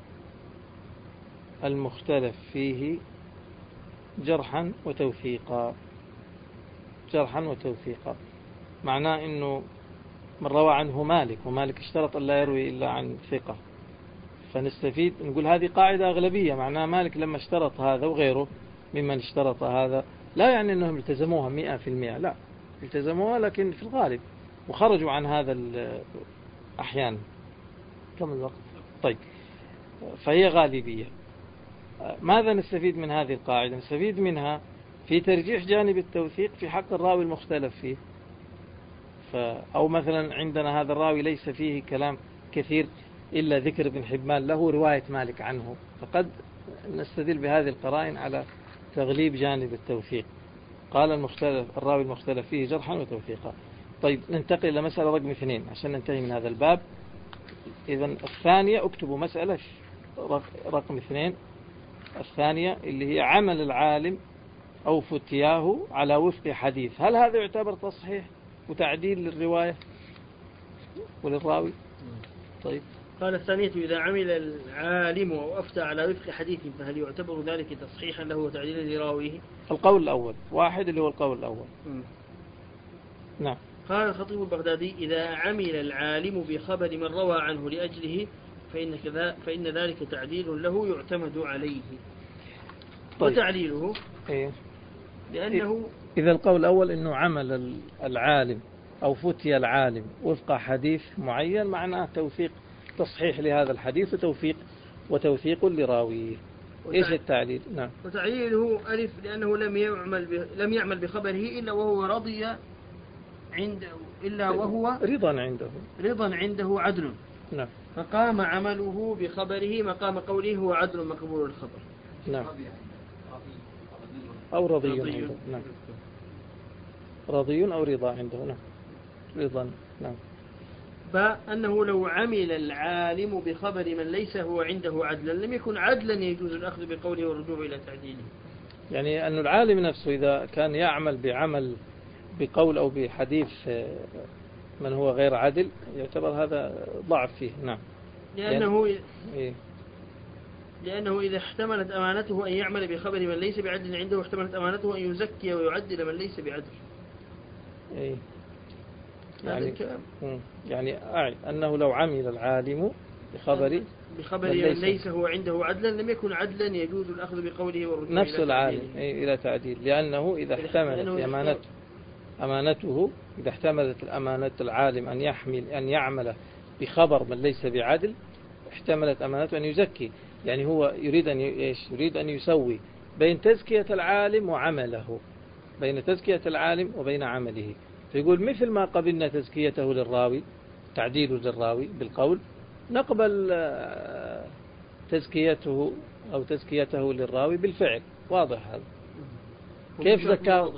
المختلف فيه جرحا وتوثيقا. جرحا وتوثيقا معناه أنه من روى عنه مالك، ومالك اشترط أن لا يروي إلا عن ثقة، فنستفيد نقول هذه قاعدة أغلبية، معناه مالك لما اشترط هذا وغيره ممن اشترط هذا لا يعني أنهم التزموها 100%، لا، التزموها لكن في الغالب وخرجوا عن هذا أحيانا. كم الوقت؟ طيب، فهي غالبية. ماذا نستفيد من هذه القاعدة؟ نستفيد منها في ترجيح جانب التوثيق في حق الراوي المختلف فيه. أو مثلا عندنا هذا الراوي ليس فيه كلام كثير إلا ذكر ابن حبان له رواية مالك عنه، فقد نستدل بهذه القرائن على تغليب جانب التوثيق. قال الراوي المختلف فيه جرحا وتوثيقا. طيب، ننتقل إلى مسألة رقم 2 عشان ننتهي من هذا الباب. إذن الثانية، اكتبوا مسألة رقم 2 الثانية اللي هي عمل العالم أو فتياه على وفق حديث. هل هذا يعتبر تصحيح وتعديل للرواية وللراوي؟ طيب، قال الثانية إذا عمل العالم أو أفتى على وفق حديث فهل يعتبر ذلك تصحيحا له وتعديلا لراويه؟ القول الأول واحد اللي هو القول الأول. نعم. قال الخطيب البغدادي إذا عمل العالم بخبر من روى عنه لأجله فإن ذلك تعديل له يعتمد عليه. طيب. وتعليله إيه؟ لأنه إذا القول الأول أنه عمل العالم أو فتي العالم وفق حديث معين معناه توثيق، تصحيح لهذا الحديث وتوثيق لراويه. إيش التعليل؟ نعم. وتعليله ألف لأنه لم يعمل بخبره إلا وهو رضي عنده، إلا وهو رضا عنده عدل. نعم. فقام عمله بخبره مقام قوله هو عدل مقبول الخبر. نعم. أو رضي عنده. نعم. رضي أو رضا عنده. نعم. رضا. نعم. فأنه لو عمل العالم بخبر من ليس هو عنده عدلا لم يكن عدلا يجوز الأخذ بقوله والرجوع إلى تعديله. يعني أن العالم نفسه إذا كان يعمل بقول أو بحديث من هو غير عدل يعتبر هذا ضعف فيه. نعم. لأنه إذا احتملت أمانته أن يعمل بخبر من ليس بعدل عنده احتملت أمانته أن يزكي ويعدل من ليس بعدل. يعني أنه لو عمل العالم بخبر من ليس هو عنده عدلا لم يكن عدلا يجوز الأخذ بقوله والرجوع نفس العالم إلى تعديل، لأنه إذا احتملت أمانته إذا احتملت الأمانة العالم أن يعمل بخبر من ليس بعدل احتملت أمانته أن يزكي. يعني هو يريد أن يسوي بين تزكية العالم وعمله، بين تزكية العالم وبين عمله. فيقول مثل ما قبلنا تزكيته للراوي تعديله للراوي بالقول، نقبل تزكيته للراوي بالفعل. واضح هذا؟ كيف زكاه؟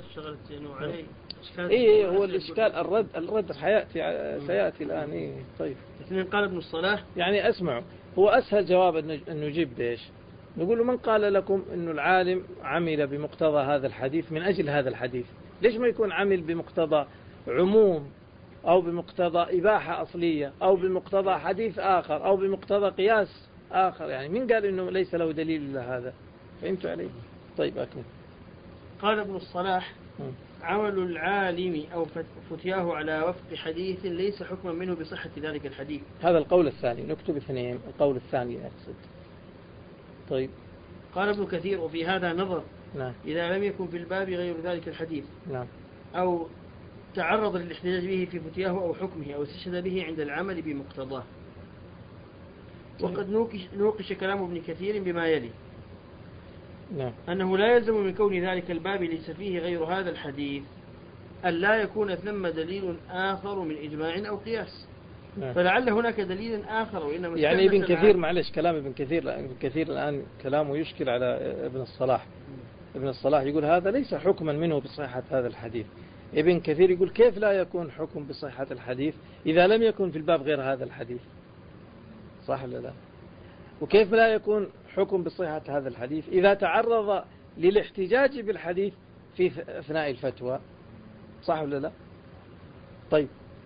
هو الإشكال الرد سيأتي الآن. طيب. قال ابن الصلاح يعني أسمعوا، هو أسهل جواب أن نجيب بإيش؟ نقول له من قال لكم أن العالم عمل بمقتضى هذا الحديث من أجل هذا الحديث؟ ليش ما يكون عمل بمقتضى عموم أو بمقتضى إباحة أصلية أو بمقتضى حديث آخر أو بمقتضى قياس آخر؟ يعني من قال أنه ليس له دليل إلا هذا؟ فهمتوا علي؟ طيب، أكمل. قال ابن الصلاح عمل العالم أو فتياه على وفق حديث ليس حكما منه بصحة ذلك الحديث. هذا القول الثاني، نكتب 2 القول الثاني أقصد. طيب. قال ابن كثير وفي هذا نظر. نعم. إذا لم يكن في الباب غير ذلك الحديث. نعم. أو تعرض للاحتجاج به في فتياه أو حكمه أو استشهد به عند العمل بمقتضاه. وقد نوقش كلام ابن كثير بما يلي. نعم. أنه لا يلزم من كون ذلك الباب ليس فيه غير هذا الحديث أن لا يكون ثم دليل آخر من إجماع أو قياس. نعم. فلعل هناك دليل آخر وإنما يعني ابن كثير، معلش كلام ابن كثير الآن كلامه يشكل على ابن الصلاح. ابن الصلاح يقول هذا ليس حكما منه بصحة هذا الحديث. ابن كثير يقول كيف لا يكون حكم بصحة الحديث إذا لم يكن في الباب غير هذا الحديث؟ صح ولا لا؟ وكيف لا يكون حكم بصحة هذا الحديث إذا تعرض للاحتجاج بالحديث في أثناء الفتوى؟ صح ولا لا؟ طيب،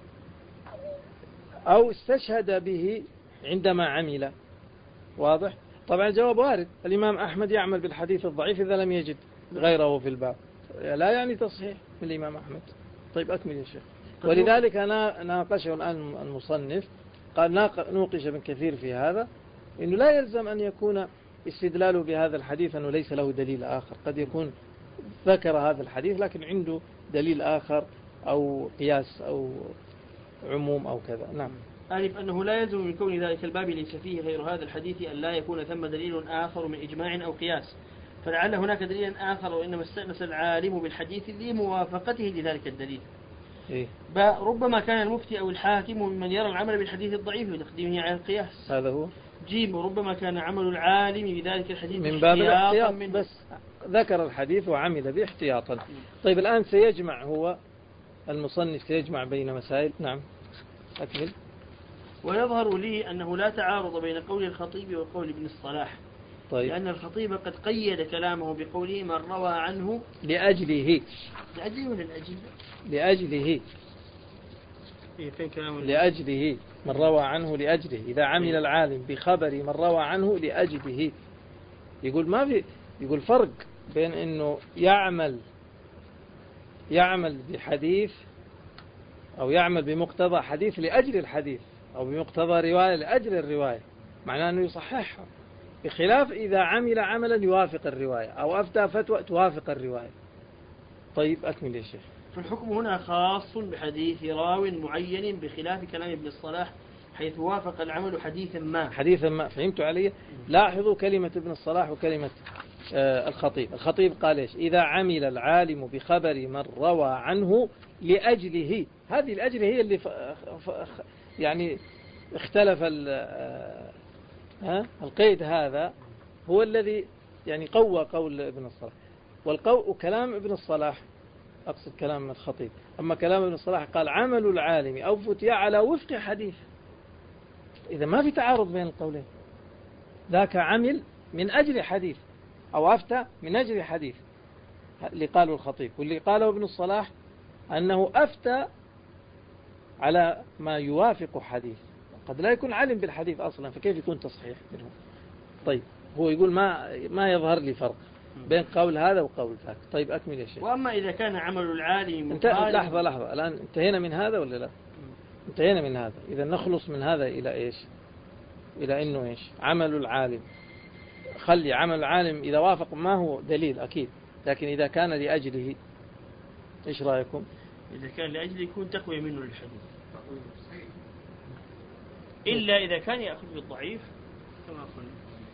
أو استشهد به عندما عمل. واضح؟ طبعا الجواب وارد. الإمام أحمد يعمل بالحديث الضعيف إذا لم يجد غيره في الباب، لا يعني تصحيح من الإمام أحمد. طيب أكمل يا شيخ. ولذلك أنا ناقشه الآن المصنف، قال نوقش ابن كثير في هذا، إنه لا يلزم أن يكون استدلاله بهذا الحديث أنه ليس له دليل آخر. قد يكون ذكر هذا الحديث لكن عنده دليل آخر أو قياس أو عموم أو كذا. نعم. أعرف أنه لا يلزم من كون ذلك الباب ليس فيه غير هذا الحديث أن لا يكون ثم دليل آخر من إجماع أو قياس، فلعل هناك دليل آخر وإنما استأنس العالم بالحديث لموافقته لذلك الدليل. إيه؟ ربما كان المفتي أو الحاكم ممن يرى العمل بالحديث الضعيف وتقديمه على القياس. هذا هو. جيم، ربما كان عمل العالم بذلك الحديث من باب الاحتياط، بس ذكر الحديث وعمل به احتياطا. طيب الآن سيجمع هو المصنف سيجمع بين مسائل. نعم أكمل. ويظهر لي أنه لا تعارض بين قول الخطيب وقول ابن الصلاح. طيب. لأن الخطيب قد قيد كلامه بقوله من روى عنه لأجله. لأجله ولا لأجله؟ لأجله. فين كلامه؟ لأجله، من روى عنه لأجله. إذا عمل العالم بخبر من روى عنه لأجله، يقول ما في، يقول فرق بين إنه يعمل بحديث أو يعمل بمقتضى حديث لأجل الحديث، أو بمقتضى رواية لأجل الرواية، معناه أنه يصححها، بخلاف إذا عمل عملا يوافق الرواية أو أفتى فتوى توافق الرواية. طيب أكمل يا شيخ. فالحكم هنا خاص بحديث راو معين بخلاف كلام ابن الصلاح حيث وافق العمل حديثا ما. فهمتوا علي؟ لاحظوا كلمة ابن الصلاح وكلمة الخطيب قال إيش؟ إذا عمل العالم بخبر من روى عنه لأجله. هذه الأجل هي اللي يعني اختلف القيد، هذا هو الذي يعني قوى قول ابن الصلاح. وكلام ابن الصلاح، أقصد كلام الخطيب، أما كلام ابن الصلاح قال عمل العالم أو فتيا على وفق حديث. إذا ما في تعارض بين القولين، ذاك عمل من أجل حديث أو أفتى من أجل حديث اللي قاله الخطيب، واللي قاله ابن الصلاح أنه أفتى على ما يوافق حديث. قد لا يكون علم بالحديث أصلا، فكيف يكون تصحيح منه؟ طيب هو يقول ما يظهر لي فرق بين قول هذا وقول ذاك. طيب أكمل يا شيخ. وأما إذا كان عمل العالم لحظة الآن انتهينا من هذا ولا لا؟ انتهينا من هذا. إذا نخلص من هذا إلى إيش؟ إلى إنه إيش؟ عمل العالم. خلي عمل العالم إذا وافق ما هو دليل أكيد، لكن إذا كان لأجله إيش رأيكم؟ إذا كان لأجله يكون تقوية منه للحديث، إلا إذا كان يأخذ بالضعيف كما قلنا.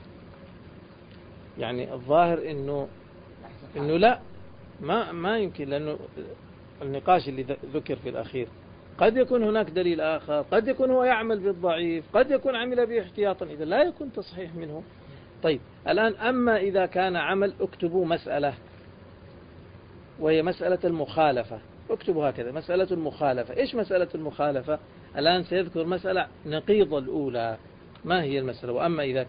يعني الظاهر إنه لا، ما يمكن، لأنه النقاش اللي ذكر في الأخير قد يكون هناك دليل آخر، قد يكون هو يعمل بالضعيف، قد يكون عمل به احتياطا، إذا لا يكون تصحيح منه. طيب الآن أما إذا كان عمل، اكتبوا مسألة وهي مسألة المخالفة. اكتبوا هكذا مسألة المخالفة. إيش مسألة المخالفة؟ الآن سيذكر مسألة نقيض الأولى. ما هي المسألة؟ وأما إذا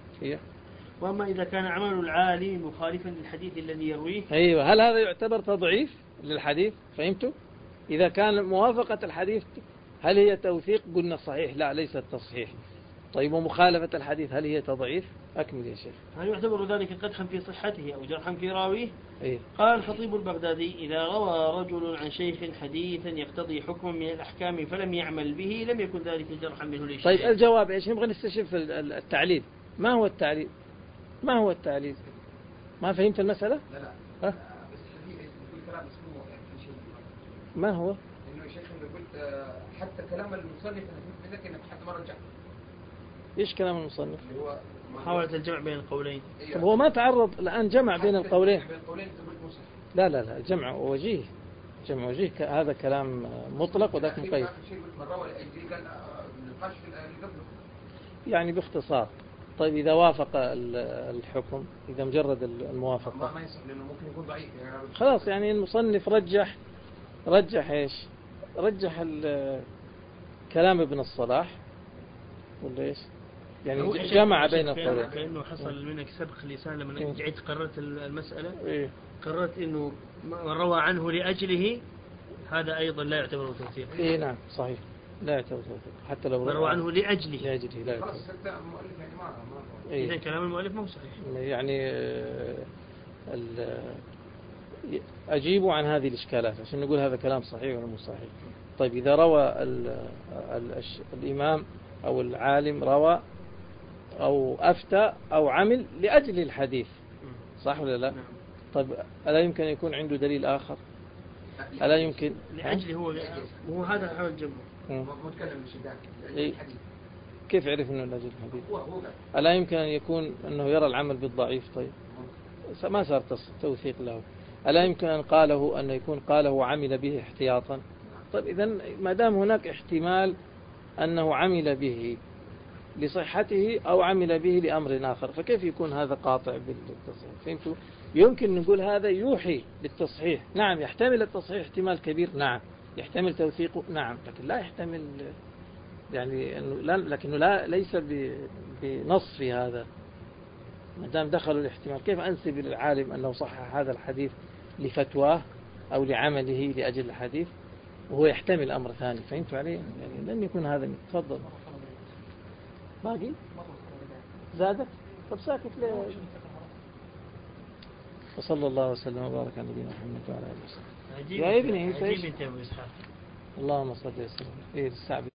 كان عمل العالم مخالفا للحديث الذي يرويه. أيوة، هل هذا يعتبر تضعيف للحديث؟ فهمتوا؟ إذا كان موافقة الحديث هل هي توثيق؟ قلنا صحيح، لا ليست تصحيح. طيب ومخالفة الحديث هل هي تضعيف؟ أكمل يا شيخ. هل يعتبر ذلك قدحا في صحته أو جرحا في راويه؟ إيه؟ قال الخطيب البغدادي إذا روى رجل عن شيخ حديثا يقتضي حكما من الأحكام فلم يعمل به لم يكن ذلك جرحا منه لشيء. طيب الجواب إيش؟ نبغى نستشف التعليل. ما هو التعليل؟ ما فهمت المسألة؟ لا. بس الحديث يقول كلام اسمه في شيء. ما هو؟ إنه يا شيخ يقول حتى كلام المصنف أنا فهمت منك إنك حتى ما رجعت. إيش كلام المصنف؟ محاولة الجمع بين القولين. طب هو ما تعرض الآن جمع بين القولين. لا لا الجمع وجيه، جمع وجيه هذا كلام مطلق وذاك مقيد. يعني باختصار. طيب إذا وافق الحكم، إذا مجرد الموافقة ما يصح لأنه ممكن يكون ضعيف يعني. خلاص يعني المصنف رجح إيش؟ رجح كلام ابن الصلاح ولا إيش؟ يعني جمع بين القولين. كأنه حصل منك سبق لسان لما جيت قررت المسألة. إيه؟ قررت إنه من روى عنه لأجله هذا أيضا لا يعتبر توثيق. إيه نعم صحيح، لا يعتبر توثيق حتى لو روى عنه لأجله لا يعتبر. خلاص حتى المؤلف يعني ما إيه؟ إذا كلام المؤلف مو صحيح. يعني أجيبوا عن هذه الإشكالات عشان نقول هذا كلام صحيح ولا مو صحيح. طيب إذا روى الإمام أو العالم روى أو أفتى أو عمل لأجل الحديث، صح ولا لا؟ طيب ألا يمكن أن يكون عنده دليل آخر؟ ألا يمكن لأجله هو هذا حول الجمع متكلم بالشدة الحديث. كيف عرف أنه لأجل الحديث؟ ألا يمكن أن يكون أنه يرى العمل بالضعيف؟ طيب ما صار توثيق له. ألا يمكن أن قاله أن يكون قاله وعمل به احتياطا؟ طيب إذن ما دام هناك احتمال أنه عمل به لصحته أو عمل به لأمر آخر، فكيف يكون هذا قاطع بالتصحيح؟ فهمتوا؟ يمكن نقول هذا يوحي بالتصحيح، نعم يحتمل التصحيح احتمال كبير، نعم يحتمل توثيقه، نعم، لكن لا يحتمل يعني لكنه ليس بنص في هذا. ما دام دخلوا الاحتمال، كيف أنسب للعالم أنه صحح هذا الحديث لفتواه أو لعمله لأجل الحديث وهو يحتمل أمر ثاني؟ فهمتوا علي؟ يعني لن يكون هذا. تفضل. باقي زادت؟ طب ساكت ليه؟ وصلى الله وسلم وبارك على نبينا محمد وعلى اله وصحبه. يا ابني انت ايش؟ اللهم صل وسلم. ايه الساعه